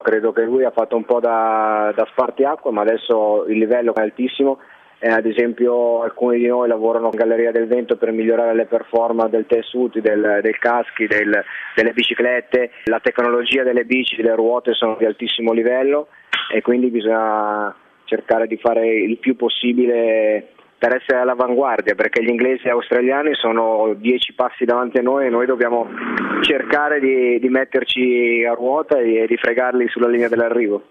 Credo che lui ha fatto un po' da spartiacque, ma adesso il livello è altissimo. Ad esempio alcuni di noi lavorano in Galleria del Vento per migliorare le performance del tessuto, del caschi, delle biciclette. La tecnologia delle bici, delle ruote sono di altissimo livello e quindi bisogna cercare di fare il più possibile per essere all'avanguardia, perché gli inglesi e gli australiani sono 10 passi davanti a noi e noi dobbiamo cercare di metterci a ruota e di fregarli sulla linea dell'arrivo.